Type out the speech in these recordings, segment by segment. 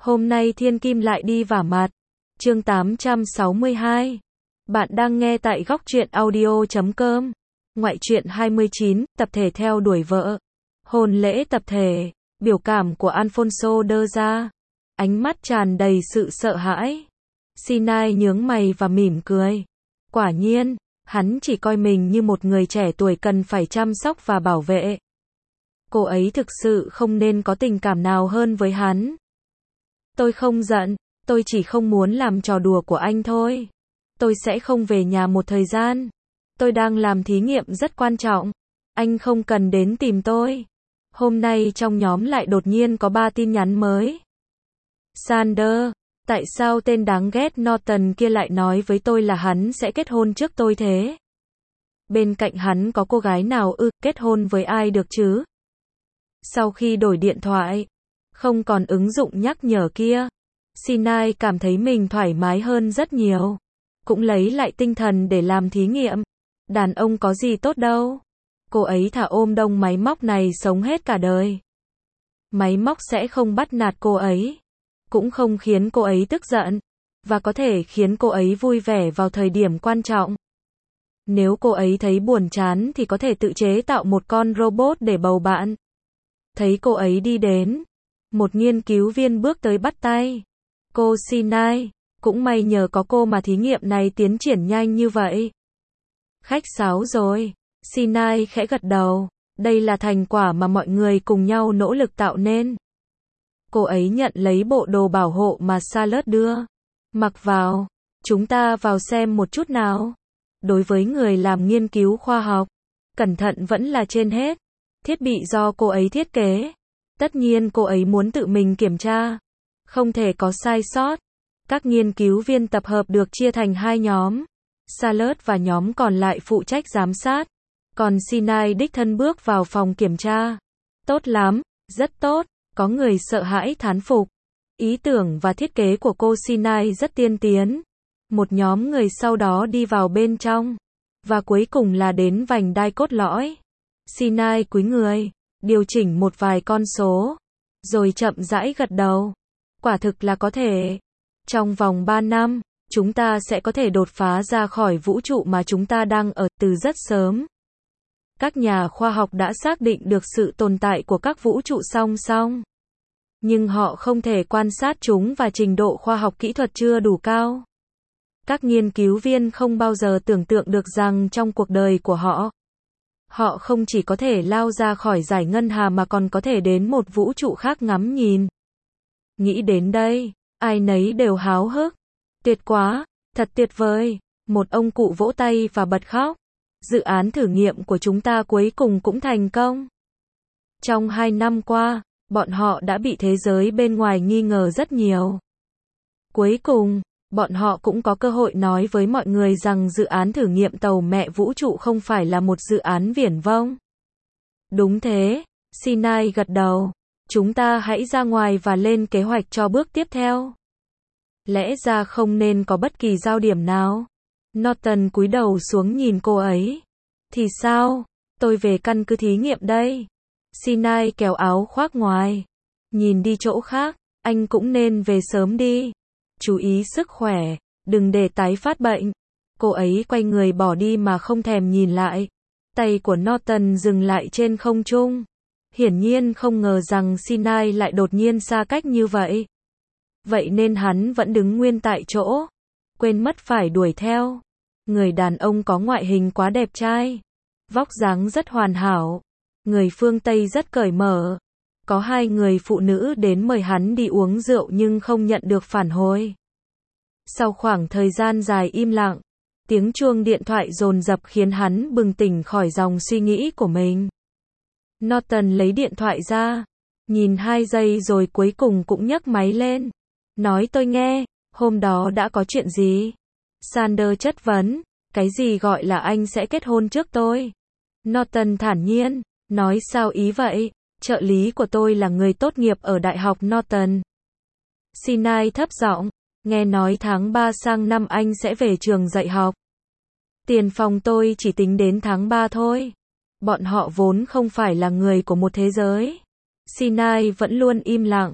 Hôm nay thiên kim lại đi vả mặt. Chương 862. Bạn đang nghe tại góc truyện audio.com. Ngoại truyện 29, tập thể theo đuổi vợ. Hôn lễ tập thể. Biểu cảm của Alfonso đơ ra. Ánh mắt tràn đầy sự sợ hãi. Sinai nhướng mày và mỉm cười. Quả nhiên, hắn chỉ coi mình như một người trẻ tuổi cần phải chăm sóc và bảo vệ. Cô ấy thực sự không nên có tình cảm nào hơn với hắn. Tôi không giận, tôi chỉ không muốn làm trò đùa của anh thôi. Tôi sẽ không về nhà một thời gian. Tôi đang làm thí nghiệm rất quan trọng. Anh không cần đến tìm tôi. Hôm nay trong nhóm lại đột nhiên có 3 tin nhắn mới. Sander, tại sao tên đáng ghét Norton kia lại nói với tôi là hắn sẽ kết hôn trước tôi thế? Bên cạnh hắn có cô gái nào kết hôn với ai được chứ? Sau khi đổi điện thoại, không còn ứng dụng nhắc nhở kia, Sinai cảm thấy mình thoải mái hơn rất nhiều. Cũng lấy lại tinh thần để làm thí nghiệm. Đàn ông có gì tốt đâu. Cô ấy thả ôm đông máy móc này sống hết cả đời. Máy móc sẽ không bắt nạt cô ấy, cũng không khiến cô ấy tức giận, và có thể khiến cô ấy vui vẻ vào thời điểm quan trọng. Nếu cô ấy thấy buồn chán thì có thể tự chế tạo một con robot để bầu bạn. Thấy cô ấy đi đến, một nghiên cứu viên bước tới bắt tay. Cô Sinai, cũng may nhờ có cô mà thí nghiệm này tiến triển nhanh như vậy. Khách sáo rồi. Sinai khẽ gật đầu. Đây là thành quả mà mọi người cùng nhau nỗ lực tạo nên. Cô ấy nhận lấy bộ đồ bảo hộ mà Charlotte đưa. Mặc vào. Chúng ta vào xem một chút nào. Đối với người làm nghiên cứu khoa học, cẩn thận vẫn là trên hết. Thiết bị do cô ấy thiết kế. Tất nhiên cô ấy muốn tự mình kiểm tra. Không thể có sai sót. Các nghiên cứu viên tập hợp được chia thành 2 nhóm. Charlotte và nhóm còn lại phụ trách giám sát. Còn Sinai đích thân bước vào phòng kiểm tra. Tốt lắm, rất tốt. Có người sợ hãi thán phục. Ý tưởng và thiết kế của cô Sinai rất tiên tiến. Một nhóm người sau đó đi vào bên trong. Và cuối cùng là đến vành đai cốt lõi. Sinai cúi người, điều chỉnh một vài con số, rồi chậm rãi gật đầu. Quả thực là có thể. Trong vòng 3 năm, chúng ta sẽ có thể đột phá ra khỏi vũ trụ mà chúng ta đang ở từ rất sớm. Các nhà khoa học đã xác định được sự tồn tại của các vũ trụ song song. Nhưng họ không thể quan sát chúng và trình độ khoa học kỹ thuật chưa đủ cao. Các nghiên cứu viên không bao giờ tưởng tượng được rằng trong cuộc đời của họ, họ không chỉ có thể lao ra khỏi dải ngân hà mà còn có thể đến một vũ trụ khác ngắm nhìn. Nghĩ đến đây, ai nấy đều háo hức. Tuyệt quá, thật tuyệt vời. Một ông cụ vỗ tay và bật khóc. Dự án thử nghiệm của chúng ta cuối cùng cũng thành công. Trong 2 năm qua, bọn họ đã bị thế giới bên ngoài nghi ngờ rất nhiều. Cuối cùng, bọn họ cũng có cơ hội nói với mọi người rằng dự án thử nghiệm tàu mẹ vũ trụ không phải là một dự án viển vông. Đúng thế, Sinai gật đầu. Chúng ta hãy ra ngoài và lên kế hoạch cho bước tiếp theo. Lẽ ra không nên có bất kỳ giao điểm nào. Norton cúi đầu xuống nhìn cô ấy. Thì sao? Tôi về căn cứ thí nghiệm đây. Sinai kéo áo khoác ngoài. Nhìn đi chỗ khác, anh cũng nên về sớm đi. Chú ý sức khỏe, đừng để tái phát bệnh. Cô ấy quay người bỏ đi mà không thèm nhìn lại. Tay của Norton dừng lại trên không trung. Hiển nhiên không ngờ rằng Sinai lại đột nhiên xa cách như vậy. Vậy nên hắn vẫn đứng nguyên tại chỗ. Quên mất phải đuổi theo. Người đàn ông có ngoại hình quá đẹp trai. Vóc dáng rất hoàn hảo. Người phương Tây rất cởi mở. Có 2 người phụ nữ đến mời hắn đi uống rượu nhưng không nhận được phản hồi. Sau khoảng thời gian dài im lặng, tiếng chuông điện thoại dồn dập khiến hắn bừng tỉnh khỏi dòng suy nghĩ của mình. Norton lấy điện thoại ra, nhìn 2 giây rồi cuối cùng cũng nhấc máy lên. Nói tôi nghe, hôm đó đã có chuyện gì? Sander chất vấn, cái gì gọi là anh sẽ kết hôn trước tôi? Norton thản nhiên, nói sao ý vậy? Trợ lý của tôi là người tốt nghiệp ở Đại học Norton. Sinai thấp giọng, nghe nói tháng 3 sang năm anh sẽ về trường dạy học. Tiền phòng tôi chỉ tính đến tháng 3 thôi. Bọn họ vốn không phải là người của một thế giới. Sinai vẫn luôn im lặng.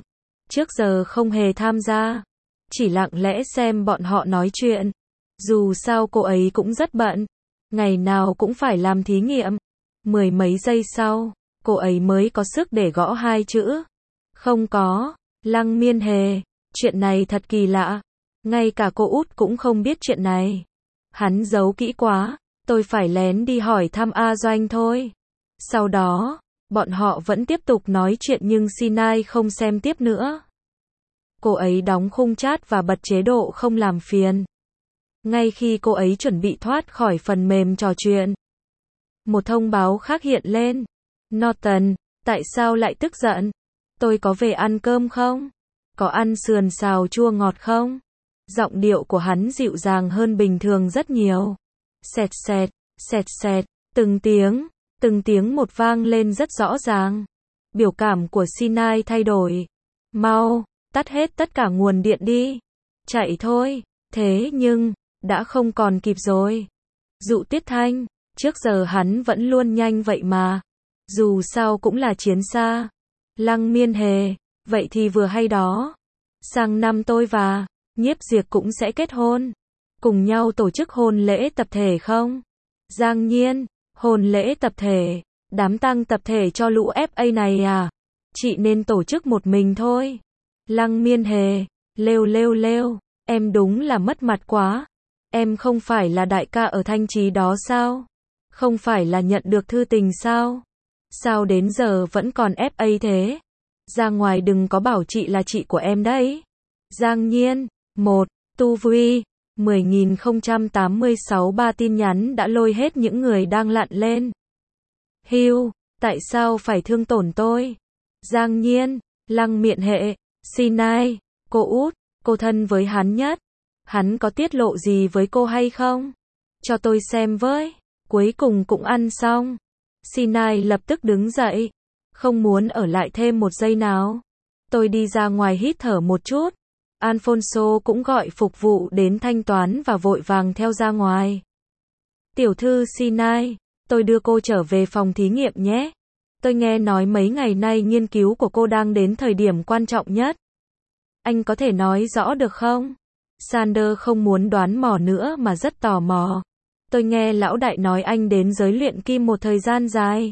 trước giờ không hề tham gia, chỉ lặng lẽ xem bọn họ nói chuyện. Dù sao cô ấy cũng rất bận, ngày nào cũng phải làm thí nghiệm. Mười mấy giây sau, cô ấy mới có sức để gõ hai chữ. Không có. Lăng Miên Hề, chuyện này thật kỳ lạ. Ngay cả cô út cũng không biết chuyện này. Hắn giấu kỹ quá, tôi phải lén đi hỏi thăm A Doanh thôi. Sau đó, bọn họ vẫn tiếp tục nói chuyện nhưng Sinai không xem tiếp nữa. Cô ấy đóng khung chat và bật chế độ không làm phiền. Ngay khi cô ấy chuẩn bị thoát khỏi phần mềm trò chuyện, một thông báo khác hiện lên. Norton, tại sao lại tức giận? Tôi có về ăn cơm không? Có ăn sườn xào chua ngọt không? Giọng điệu của hắn dịu dàng hơn bình thường rất nhiều. Sẹt sẹt, từng tiếng một vang lên rất rõ ràng. Biểu cảm của Sinai thay đổi. Mau, tắt hết tất cả nguồn điện đi. Chạy thôi. Thế nhưng, đã không còn kịp rồi. Dụ Tuyết Thanh, trước giờ hắn vẫn luôn nhanh vậy mà. Dù sao cũng là chiến xa. Lăng Miên Hề, vậy thì vừa hay đó. Sang năm tôi và Nhiếp Diệp cũng sẽ kết hôn. Cùng nhau tổ chức hôn lễ tập thể không? Giang Nhiên, hôn lễ tập thể, đám tang tập thể cho lũ FA này à? Chị nên tổ chức một mình thôi. Lăng Miên Hề, lêu, em đúng là mất mặt quá. Em không phải là đại ca ở Thanh Trì đó sao? Không phải là nhận được thư tình sao? Sao đến giờ vẫn còn FA thế? Ra ngoài đừng có bảo chị là chị của em đấy. Giang Nhiên, 1, Tu Vi, 10.086 ba tin nhắn đã lôi hết những người đang lặn lên. Hưu, tại sao phải thương tổn tôi? Giang Nhiên, Lăng Miện Hệ, Sinai, cô út, cô thân với hắn nhất. Hắn có tiết lộ gì với cô hay không? Cho tôi xem với. Cuối cùng cũng ăn xong. Sinai lập tức đứng dậy. Không muốn ở lại thêm một giây nào. Tôi đi ra ngoài hít thở một chút. Alfonso cũng gọi phục vụ đến thanh toán và vội vàng theo ra ngoài. Tiểu thư Sinai, tôi đưa cô trở về phòng thí nghiệm nhé. Tôi nghe nói mấy ngày nay nghiên cứu của cô đang đến thời điểm quan trọng nhất. Anh có thể nói rõ được không? Sander không muốn đoán mò nữa mà rất tò mò. Tôi nghe lão đại nói anh đến giới luyện kim một thời gian dài.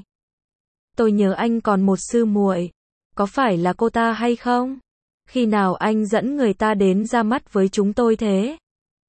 Tôi nhớ anh còn một sư muội. Có phải là cô ta hay không? Khi nào anh dẫn người ta đến ra mắt với chúng tôi thế?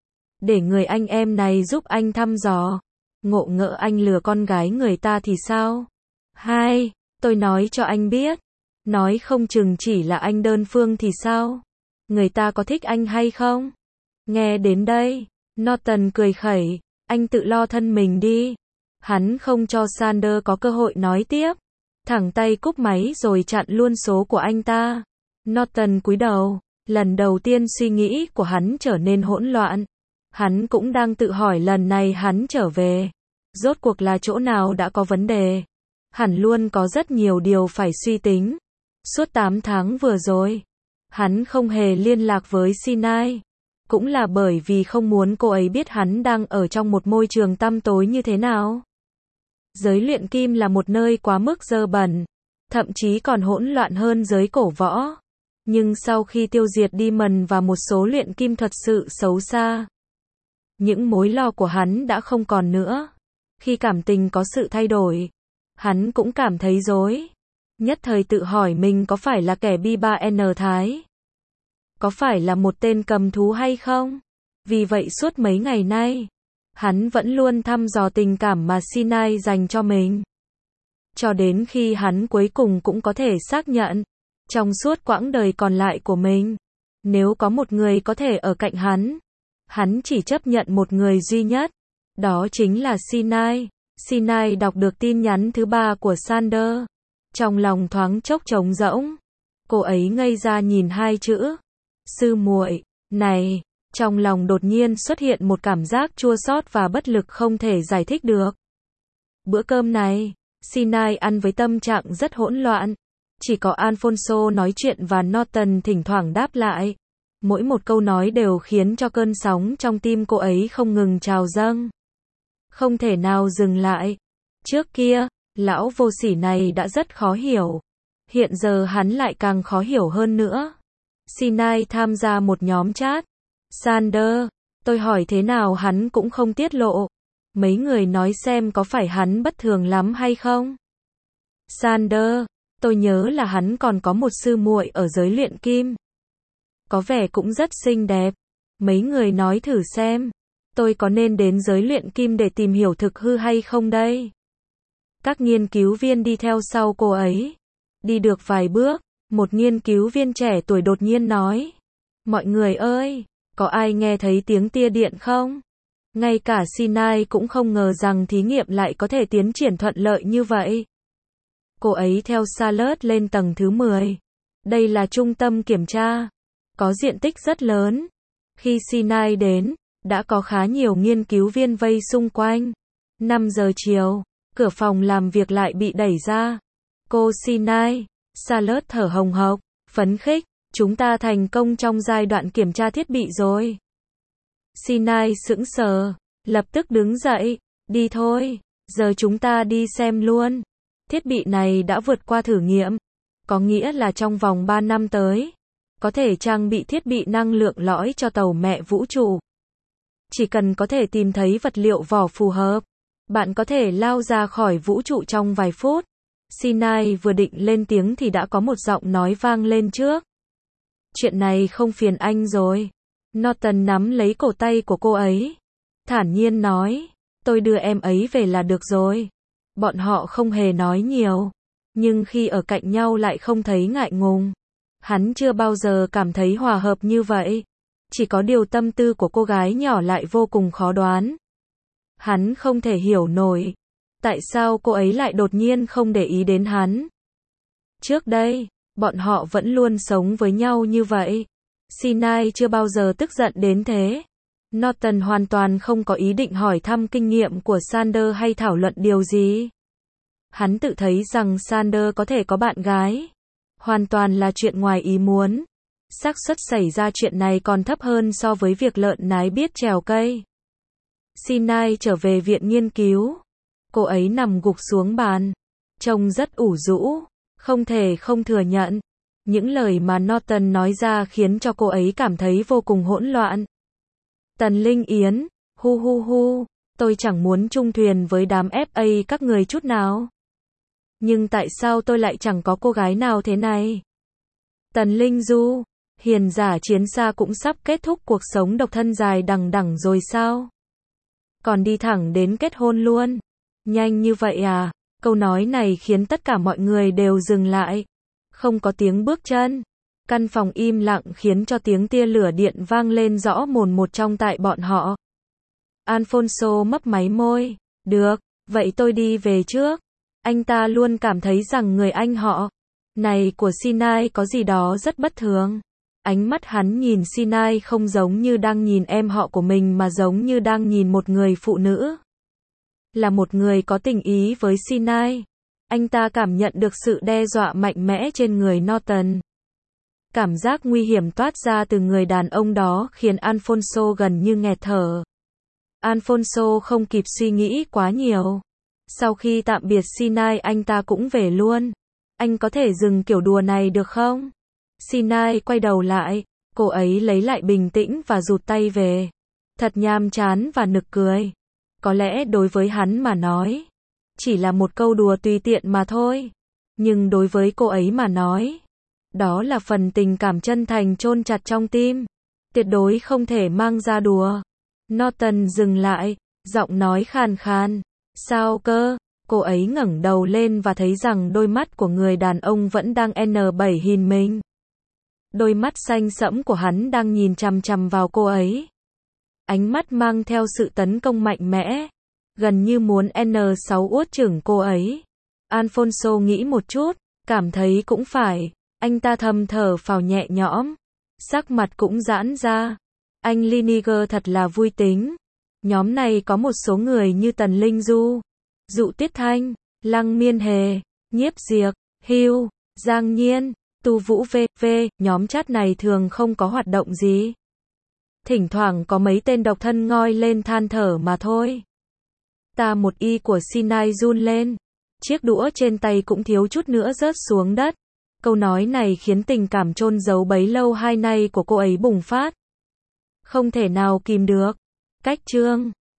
Để người anh em này giúp anh thăm dò. Ngộ ngỡ anh lừa con gái người ta thì sao? Hai, tôi nói cho anh biết. Nói không chừng chỉ là anh đơn phương thì sao? Người ta có thích anh hay không? Nghe đến đây, Norton cười khẩy. Anh tự lo thân mình đi. Hắn không cho Sander có cơ hội nói tiếp. Thẳng tay cúp máy rồi chặn luôn số của anh ta. Norton cúi đầu. Lần đầu tiên suy nghĩ của hắn trở nên hỗn loạn. Hắn cũng đang tự hỏi lần này hắn trở về. Rốt cuộc là chỗ nào đã có vấn đề. Hẳn luôn có rất nhiều điều phải suy tính. Suốt 8 tháng vừa rồi, hắn không hề liên lạc với Sinai. Cũng là bởi vì không muốn cô ấy biết hắn đang ở trong một môi trường tăm tối như thế nào. Giới luyện kim là một nơi quá mức dơ bẩn, thậm chí còn hỗn loạn hơn giới cổ võ. Nhưng sau khi tiêu diệt Demon và một số luyện kim thuật sự xấu xa, những mối lo của hắn đã không còn nữa. Khi cảm tình có sự thay đổi, hắn cũng cảm thấy rối. Nhất thời tự hỏi mình có phải là kẻ bi-ba-n thái? Có phải là một tên cầm thú hay không? Vì vậy suốt mấy ngày nay, hắn vẫn luôn thăm dò tình cảm mà Sinai dành cho mình. Cho đến khi hắn cuối cùng cũng có thể xác nhận, trong suốt quãng đời còn lại của mình, nếu có một người có thể ở cạnh hắn chỉ chấp nhận một người duy nhất. Đó chính là Sinai. Sinai đọc được tin nhắn thứ 3 của Sander. Trong lòng thoáng chốc trống rỗng. Cô ấy ngây ra nhìn hai chữ. Sư muội, này, trong lòng đột nhiên xuất hiện một cảm giác chua xót và bất lực không thể giải thích được. Bữa cơm này, Sinai ăn với tâm trạng rất hỗn loạn. Chỉ có Alfonso nói chuyện và Norton thỉnh thoảng đáp lại. Mỗi một câu nói đều khiến cho cơn sóng trong tim cô ấy không ngừng trào dâng. Không thể nào dừng lại. Trước kia, lão vô sỉ này đã rất khó hiểu. Hiện giờ hắn lại càng khó hiểu hơn nữa. Sinai tham gia một nhóm chat. Sander, tôi hỏi thế nào hắn cũng không tiết lộ. Mấy người nói xem có phải hắn bất thường lắm hay không? Sander, tôi nhớ là hắn còn có một sư muội ở giới luyện kim. Có vẻ cũng rất xinh đẹp. Mấy người nói thử xem, tôi có nên đến giới luyện kim để tìm hiểu thực hư hay không đây? Các nghiên cứu viên đi theo sau cô ấy. Đi được vài bước, một nghiên cứu viên trẻ tuổi đột nhiên nói. Mọi người ơi, có ai nghe thấy tiếng tia điện không? Ngay cả Sinai cũng không ngờ rằng thí nghiệm lại có thể tiến triển thuận lợi như vậy. Cô ấy theo Charlotte lên tầng thứ 10. Đây là trung tâm kiểm tra. Có diện tích rất lớn. Khi Sinai đến, đã có khá nhiều nghiên cứu viên vây xung quanh. 5 giờ chiều, cửa phòng làm việc lại bị đẩy ra. Cô Sinai, Charlotte thở hồng hộc, phấn khích, chúng ta thành công trong giai đoạn kiểm tra thiết bị rồi. Sinai sững sờ, lập tức đứng dậy, đi thôi, giờ chúng ta đi xem luôn. Thiết bị này đã vượt qua thử nghiệm, có nghĩa là trong vòng 3 năm tới, có thể trang bị thiết bị năng lượng lõi cho tàu mẹ vũ trụ. Chỉ cần có thể tìm thấy vật liệu vỏ phù hợp, bạn có thể lao ra khỏi vũ trụ trong vài phút. Sinai vừa định lên tiếng thì đã có một giọng nói vang lên trước. Chuyện này không phiền anh rồi. Norton nắm lấy cổ tay của cô ấy, thản nhiên nói, tôi đưa em ấy về là được rồi. Bọn họ không hề nói nhiều, nhưng khi ở cạnh nhau lại không thấy ngại ngùng. Hắn chưa bao giờ cảm thấy hòa hợp như vậy. Chỉ có điều tâm tư của cô gái nhỏ lại vô cùng khó đoán. Hắn không thể hiểu nổi, tại sao cô ấy lại đột nhiên không để ý đến hắn. Trước đây, bọn họ vẫn luôn sống với nhau như vậy. Sinai chưa bao giờ tức giận đến thế. Norton hoàn toàn không có ý định hỏi thăm kinh nghiệm của Sander hay thảo luận điều gì. Hắn tự thấy rằng Sander có thể có bạn gái. Hoàn toàn là chuyện ngoài ý muốn. Xác suất xảy ra chuyện này còn thấp hơn so với việc lợn nái biết trèo cây. Sinai trở về viện nghiên cứu. Cô ấy nằm gục xuống bàn. Trông rất ủ rũ. Không thể không thừa nhận. Những lời mà Norton nói ra khiến cho cô ấy cảm thấy vô cùng hỗn loạn. Tần Linh Yến, hu hu hu, tôi chẳng muốn chung thuyền với đám FA các người chút nào. Nhưng tại sao tôi lại chẳng có cô gái nào thế này? Tần Linh Du, hiền giả chiến xa cũng sắp kết thúc cuộc sống độc thân dài đằng đẵng rồi sao? Còn đi thẳng đến kết hôn luôn? Nhanh như vậy à? Câu nói này khiến tất cả mọi người đều dừng lại. Không có tiếng bước chân. Căn phòng im lặng khiến cho tiếng tia lửa điện vang lên rõ mồn một trong tại bọn họ. Alfonso mấp máy môi. Được, vậy tôi đi về trước. Anh ta luôn cảm thấy rằng người anh họ này của Sinai có gì đó rất bất thường. Ánh mắt hắn nhìn Sinai không giống như đang nhìn em họ của mình mà giống như đang nhìn một người phụ nữ. Là một người có tình ý với Sinai. Anh ta cảm nhận được sự đe dọa mạnh mẽ trên người Norton. Cảm giác nguy hiểm toát ra từ người đàn ông đó khiến Alfonso gần như nghẹt thở. Alfonso không kịp suy nghĩ quá nhiều. Sau khi tạm biệt Sinai anh ta cũng về luôn. Anh có thể dừng kiểu đùa này được không? Sinai quay đầu lại, cô ấy lấy lại bình tĩnh và rụt tay về. Thật nhàm chán và nực cười. Có lẽ đối với hắn mà nói, chỉ là một câu đùa tùy tiện mà thôi. Nhưng đối với cô ấy mà nói, đó là phần tình cảm chân thành chôn chặt trong tim. Tuyệt đối không thể mang ra đùa. Norton dừng lại, giọng nói khàn khàn. Sao cơ? Cô ấy ngẩng đầu lên và thấy rằng đôi mắt của người đàn ông vẫn đang N7 nhìn mình. Đôi mắt xanh sẫm của hắn đang nhìn chằm chằm vào cô ấy. Ánh mắt mang theo sự tấn công mạnh mẽ, gần như muốn N6 uốt chửng cô ấy. Alfonso nghĩ một chút, cảm thấy cũng phải. Anh ta thầm thở phào nhẹ nhõm, sắc mặt cũng giãn ra. Anh Liniger thật là vui tính. Nhóm này có một số người như Tần Linh Du, Dụ Tuyết Thanh, Lăng Miên Hề, Nhiếp Diệc, Hưu, Giang Nhiên, Tu Vũ v.v. Nhóm chat này thường không có hoạt động gì. Thỉnh thoảng có mấy tên độc thân ngoi lên than thở mà thôi. Ta một y của Sinai run lên. Chiếc đũa trên tay cũng thiếu chút nữa rớt xuống đất. Câu nói này khiến tình cảm chôn giấu bấy lâu hai nay của cô ấy bùng phát. Không thể nào kìm được. Cách chương